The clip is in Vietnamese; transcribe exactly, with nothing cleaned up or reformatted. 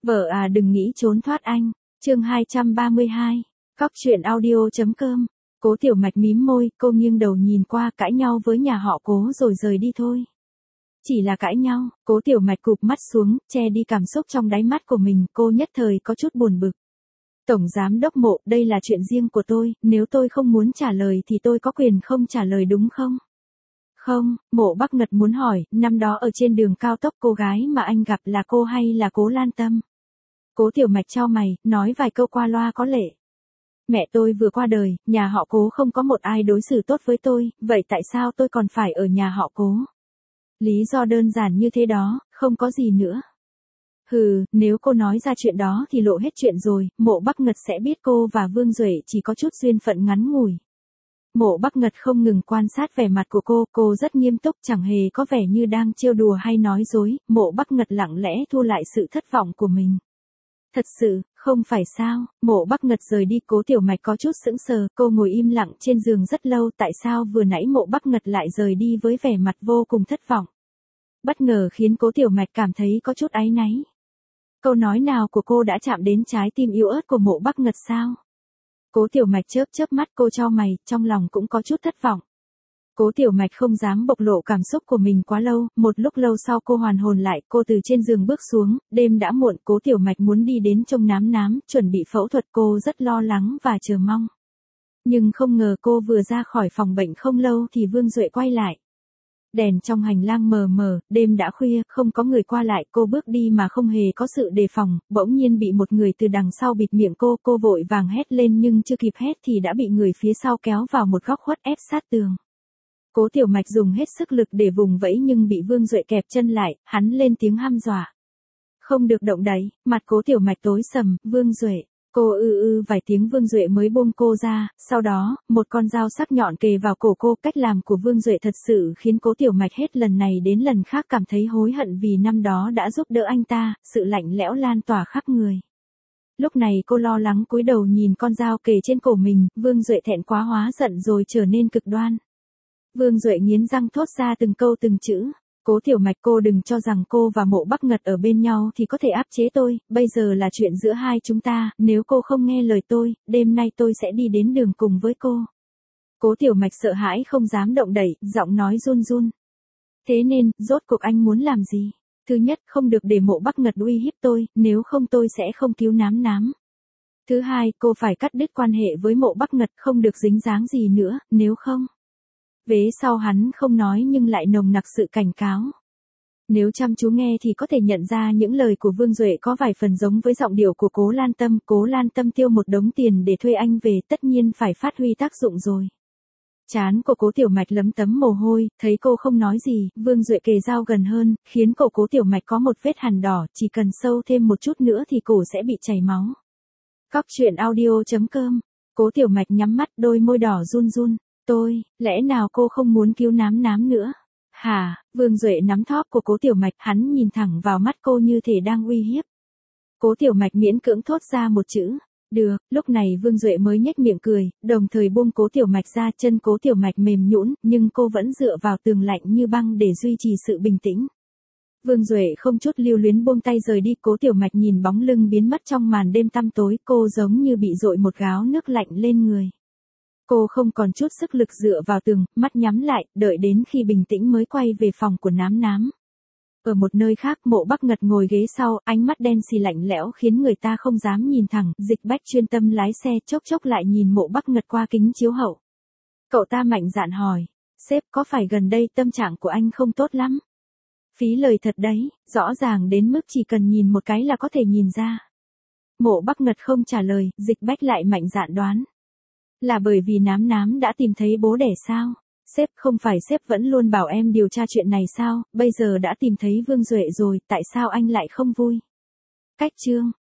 Vợ à đừng nghĩ trốn thoát anh. Chương hai trăm ba mươi hai. Cóc truyện audio.com. Cố Tiểu Mạch mím môi, cô nghiêng đầu nhìn qua, cãi nhau với nhà họ Cố rồi rời đi thôi. Chỉ là cãi nhau, Cố Tiểu Mạch cụp mắt xuống, che đi cảm xúc trong đáy mắt của mình, cô nhất thời có chút buồn bực. Tổng giám đốc Mộ, đây là chuyện riêng của tôi, nếu tôi không muốn trả lời thì tôi có quyền không trả lời đúng không? Không, Mộ Bắc Ngật muốn hỏi, năm đó ở trên đường cao tốc cô gái mà anh gặp là cô hay là Cố Lan Tâm? Cố Tiểu Mạch chau mày, nói vài câu qua loa có lệ. Mẹ tôi vừa qua đời, nhà họ Cố không có một ai đối xử tốt với tôi, vậy tại sao tôi còn phải ở nhà họ Cố? Lý do đơn giản như thế đó, không có gì nữa. Hừ, nếu cô nói ra chuyện đó thì lộ hết chuyện rồi, Mộ Bắc Ngật sẽ biết cô và Vương Duệ chỉ có chút duyên phận ngắn ngủi. Mộ Bắc Ngật không ngừng quan sát vẻ mặt của cô, cô rất nghiêm túc, chẳng hề có vẻ như đang trêu đùa hay nói dối, Mộ Bắc Ngật lặng lẽ thu lại sự thất vọng của mình. Thật sự, không phải sao, Mộ Bắc Ngật rời đi. Cố Tiểu Mạch có chút sững sờ, cô ngồi im lặng trên giường rất lâu, tại sao vừa nãy Mộ Bắc Ngật lại rời đi với vẻ mặt vô cùng thất vọng. Bất ngờ khiến Cố Tiểu Mạch cảm thấy có chút áy náy. Câu nói nào của cô đã chạm đến trái tim yếu ớt của Mộ Bắc Ngật sao? Cố Tiểu Mạch chớp chớp mắt, cô chau mày, trong lòng cũng có chút thất vọng. Cố Tiểu Mạch không dám bộc lộ cảm xúc của mình quá lâu, một lúc lâu sau cô hoàn hồn lại, cô từ trên giường bước xuống, đêm đã muộn, Cố Tiểu Mạch muốn đi đến trông nám nám, chuẩn bị phẫu thuật, cô rất lo lắng và chờ mong. Nhưng không ngờ cô vừa ra khỏi phòng bệnh không lâu thì Vương Duệ quay lại. Đèn trong hành lang mờ mờ, đêm đã khuya, không có người qua lại, cô bước đi mà không hề có sự đề phòng, bỗng nhiên bị một người từ đằng sau bịt miệng cô, cô vội vàng hét lên nhưng chưa kịp hét thì đã bị người phía sau kéo vào một góc khuất ép sát tường. Cố Tiểu Mạch dùng hết sức lực để vùng vẫy nhưng bị Vương Duệ kẹp chân lại, hắn lên tiếng hăm dọa. Không được động đậy, mặt Cố Tiểu Mạch tối sầm, Vương Duệ. Cô ư ư vài tiếng Vương Duệ mới buông cô ra, sau đó, một con dao sắc nhọn kề vào cổ cô. Cách làm của Vương Duệ thật sự khiến Cố Tiểu Mạch hết lần này đến lần khác cảm thấy hối hận vì năm đó đã giúp đỡ anh ta, sự lạnh lẽo lan tỏa khắp người. Lúc này cô lo lắng cúi đầu nhìn con dao kề trên cổ mình, Vương Duệ thẹn quá hóa giận rồi trở nên cực đoan. Vương Duệ nghiến răng thốt ra từng câu từng chữ. Cố Tiểu Mạch, cô đừng cho rằng cô và Mộ Bắc Ngật ở bên nhau thì có thể áp chế tôi, bây giờ là chuyện giữa hai chúng ta, nếu cô không nghe lời tôi, đêm nay tôi sẽ đi đến đường cùng với cô. Cố Tiểu Mạch sợ hãi không dám động đậy, giọng nói run run. Thế nên, rốt cuộc anh muốn làm gì? Thứ nhất, không được để Mộ Bắc Ngật uy hiếp tôi, nếu không tôi sẽ không cứu nám nám. Thứ hai, cô phải cắt đứt quan hệ với Mộ Bắc Ngật, không được dính dáng gì nữa, nếu không. Vế sau hắn không nói nhưng lại nồng nặc sự cảnh cáo. Nếu chăm chú nghe thì có thể nhận ra những lời của Vương Duệ có vài phần giống với giọng điệu của Cố Lan Tâm. Cố Lan Tâm tiêu một đống tiền để thuê anh về, tất nhiên phải phát huy tác dụng rồi. Trán của Cố Tiểu Mạch lấm tấm mồ hôi, thấy cô không nói gì, Vương Duệ kề dao gần hơn, khiến cổ Cố Tiểu Mạch có một vết hằn đỏ, chỉ cần sâu thêm một chút nữa thì cổ sẽ bị chảy máu. Cóc truyện audio.com. Cố Tiểu Mạch nhắm mắt, đôi môi đỏ run run. Tôi, lẽ nào cô không muốn cứu nám nám nữa? Hả? Vương Duệ nắm thóp của Cố Tiểu Mạch, hắn nhìn thẳng vào mắt cô như thể đang uy hiếp. Cố Tiểu Mạch miễn cưỡng thốt ra một chữ. Được, lúc này Vương Duệ mới nhếch miệng cười, đồng thời buông Cố Tiểu Mạch ra. Chân Cố Tiểu Mạch mềm nhũn, nhưng cô vẫn dựa vào tường lạnh như băng để duy trì sự bình tĩnh. Vương Duệ không chút lưu luyến buông tay rời đi. Cố Tiểu Mạch nhìn bóng lưng biến mất trong màn đêm tăm tối, cô giống như bị dội một gáo nước lạnh lên người. Cô không còn chút sức lực dựa vào tường, mắt nhắm lại, đợi đến khi bình tĩnh mới quay về phòng của nám nám. Ở một nơi khác, Mộ Bắc Ngật ngồi ghế sau, ánh mắt đen xì lạnh lẽo khiến người ta không dám nhìn thẳng. Dịch Bách chuyên tâm lái xe, chốc chốc lại nhìn Mộ Bắc Ngật qua kính chiếu hậu. Cậu ta mạnh dạn hỏi, sếp có phải gần đây tâm trạng của anh không tốt lắm? Phí lời thật đấy, rõ ràng đến mức chỉ cần nhìn một cái là có thể nhìn ra. Mộ Bắc Ngật không trả lời, Dịch Bách lại mạnh dạn đoán. Là bởi vì nám nám đã tìm thấy bố đẻ sao? Sếp, không phải sếp vẫn luôn bảo em điều tra chuyện này sao, bây giờ đã tìm thấy Vương Duệ rồi, tại sao anh lại không vui? Cách chương.